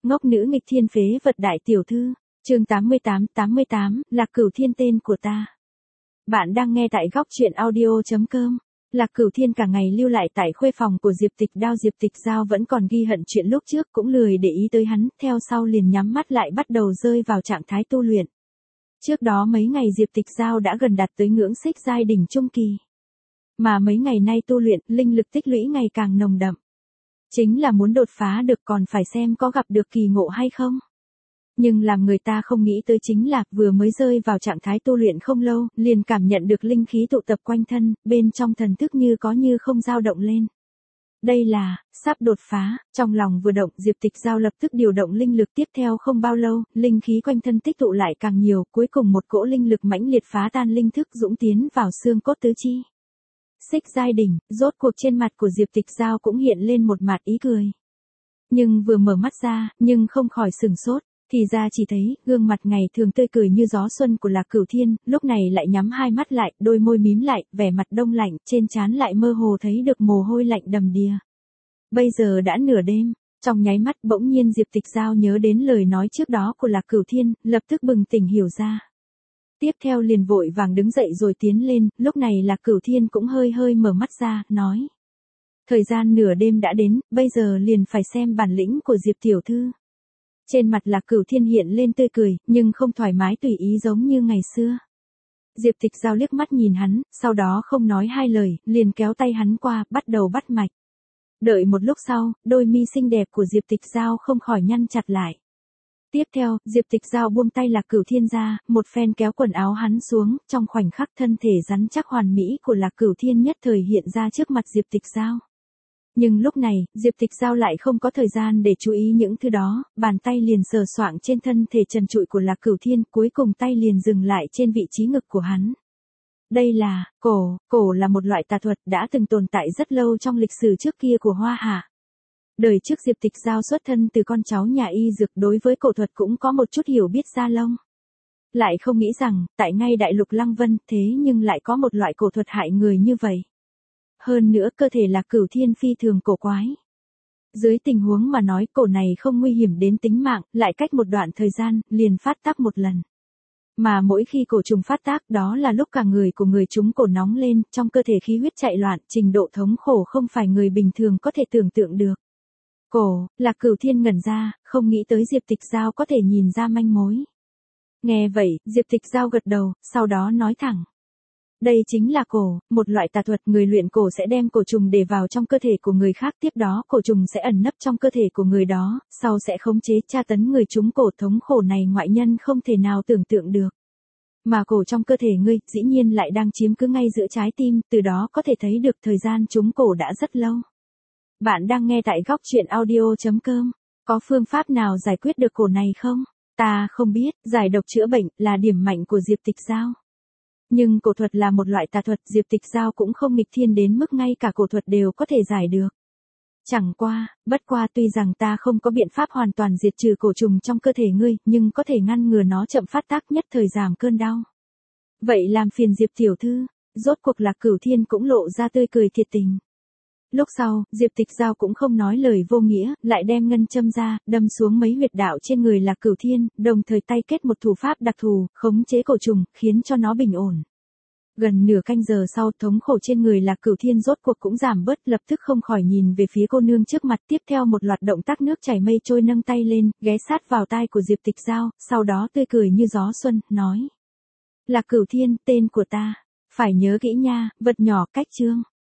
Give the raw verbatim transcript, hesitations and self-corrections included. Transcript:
Ngốc nữ nghịch thiên phế vật đại tiểu thư, chương tám mươi tám tám mươi tám, Lạc Cửu Thiên tên của ta. Bạn đang nghe tại góc truyện audio.com. Lạc Cửu Thiên cả ngày lưu lại tại khuê phòng của Diệp Tịch Đao. Diệp Tịch Giao vẫn còn ghi hận chuyện lúc trước, cũng lười để ý tới hắn, theo sau liền nhắm mắt lại bắt đầu rơi vào trạng thái tu luyện. Trước đó mấy ngày Diệp Tịch Giao đã gần đạt tới ngưỡng xích giai đỉnh trung kỳ. Mà mấy ngày nay tu luyện, linh lực tích lũy ngày càng nồng đậm. Chính là muốn đột phá được còn phải xem có gặp được kỳ ngộ hay không. Nhưng làm người ta không nghĩ tới chính là vừa mới rơi vào trạng thái tu luyện không lâu, liền cảm nhận được linh khí tụ tập quanh thân, bên trong thần thức như có như không dao động lên. Đây là, sắp đột phá, trong lòng vừa động Diệp Tịch Giao lập tức điều động linh lực, tiếp theo không bao lâu, linh khí quanh thân tích tụ lại càng nhiều, cuối cùng một cỗ linh lực mãnh liệt phá tan linh thức dũng tiến vào xương cốt tứ chi. Xích giai đỉnh, rốt cuộc trên mặt của Diệp Tịch Giao cũng hiện lên một mặt ý cười. Nhưng vừa mở mắt ra, nhưng không khỏi sửng sốt, thì ra chỉ thấy, gương mặt ngày thường tươi cười như gió xuân của Lạc Cửu Thiên, lúc này lại nhắm hai mắt lại, đôi môi mím lại, vẻ mặt đông lạnh, trên trán lại mơ hồ thấy được mồ hôi lạnh đầm đìa. Bây giờ đã nửa đêm, trong nháy mắt bỗng nhiên Diệp Tịch Giao nhớ đến lời nói trước đó của Lạc Cửu Thiên, lập tức bừng tỉnh hiểu ra. Tiếp theo liền vội vàng đứng dậy rồi tiến lên, lúc này Lạc Cửu Thiên cũng hơi hơi mở mắt ra, nói. Thời gian nửa đêm đã đến, bây giờ liền phải xem bản lĩnh của Diệp tiểu thư. Trên mặt Lạc Cửu Thiên hiện lên tươi cười, nhưng không thoải mái tùy ý giống như ngày xưa. Diệp Tịch Giao liếc mắt nhìn hắn, sau đó không nói hai lời, liền kéo tay hắn qua, bắt đầu bắt mạch. Đợi một lúc sau, đôi mi xinh đẹp của Diệp Tịch Giao không khỏi nhăn chặt lại. Tiếp theo, Diệp Tịch Giao buông tay Lạc Cửu Thiên ra, một phen kéo quần áo hắn xuống, trong khoảnh khắc thân thể rắn chắc hoàn mỹ của Lạc Cửu Thiên nhất thời hiện ra trước mặt Diệp Tịch Giao. Nhưng lúc này, Diệp Tịch Giao lại không có thời gian để chú ý những thứ đó, bàn tay liền sờ soạng trên thân thể trần trụi của Lạc Cửu Thiên, cuối cùng tay liền dừng lại trên vị trí ngực của hắn. Đây là, cổ, cổ là một loại tà thuật đã từng tồn tại rất lâu trong lịch sử trước kia của Hoa Hạ. Đời trước Diệp Tịch Giao xuất thân từ con cháu nhà y dược, đối với cổ thuật cũng có một chút hiểu biết ra lông. Lại không nghĩ rằng, tại ngay đại lục Lăng Vân, thế nhưng lại có một loại cổ thuật hại người như vậy. Hơn nữa cơ thể Lạc Cửu Thiên phi thường cổ quái. Dưới tình huống mà nói cổ này không nguy hiểm đến tính mạng, lại cách một đoạn thời gian, liền phát tác một lần. Mà mỗi khi cổ trùng phát tác đó là lúc cả người của người chúng cổ nóng lên, trong cơ thể khí huyết chạy loạn, trình độ thống khổ không phải người bình thường có thể tưởng tượng được. Cổ, Lạc Cửu Thiên ngẩn ra, không nghĩ tới Diệp Tịch Giao có thể nhìn ra manh mối. Nghe vậy, Diệp Tịch Giao gật đầu, sau đó nói thẳng. Đây chính là cổ, một loại tà thuật, người luyện cổ sẽ đem cổ trùng để vào trong cơ thể của người khác, tiếp đó cổ trùng sẽ ẩn nấp trong cơ thể của người đó, sau sẽ khống chế tra tấn người chúng cổ. Thống khổ này ngoại nhân không thể nào tưởng tượng được. Mà cổ trong cơ thể ngươi, dĩ nhiên lại đang chiếm cứ ngay giữa trái tim, từ đó có thể thấy được thời gian chúng cổ đã rất lâu. Bạn đang nghe tại góc truyện audio.com, có phương pháp nào giải quyết được cổ này không? Ta không biết, giải độc chữa bệnh là điểm mạnh của Diệp Tịch Giao. Nhưng cổ thuật là một loại tà thuật, Diệp Tịch Giao cũng không nghịch thiên đến mức ngay cả cổ thuật đều có thể giải được. Chẳng qua, bất qua tuy rằng ta không có biện pháp hoàn toàn diệt trừ cổ trùng trong cơ thể ngươi, nhưng có thể ngăn ngừa nó chậm phát tác, nhất thời giảm cơn đau. Vậy làm phiền Diệp tiểu thư, rốt cuộc Lạc Cửu Thiên cũng lộ ra tươi cười thiệt tình. Lúc sau, Diệp Tịch Giao cũng không nói lời vô nghĩa, lại đem ngân châm ra, đâm xuống mấy huyệt đạo trên người Lạc Cửu Thiên, đồng thời tay kết một thủ pháp đặc thù, khống chế cổ trùng, khiến cho nó bình ổn. Gần nửa canh giờ sau, thống khổ trên người Lạc Cửu Thiên rốt cuộc cũng giảm bớt, lập tức không khỏi nhìn về phía cô nương trước mặt, tiếp theo một loạt động tác nước chảy mây trôi, nâng tay lên, ghé sát vào tai của Diệp Tịch Giao, sau đó tươi cười như gió xuân, nói. Lạc Cửu Thiên, tên của ta, phải nhớ kỹ nha, vật nhỏ cách chương.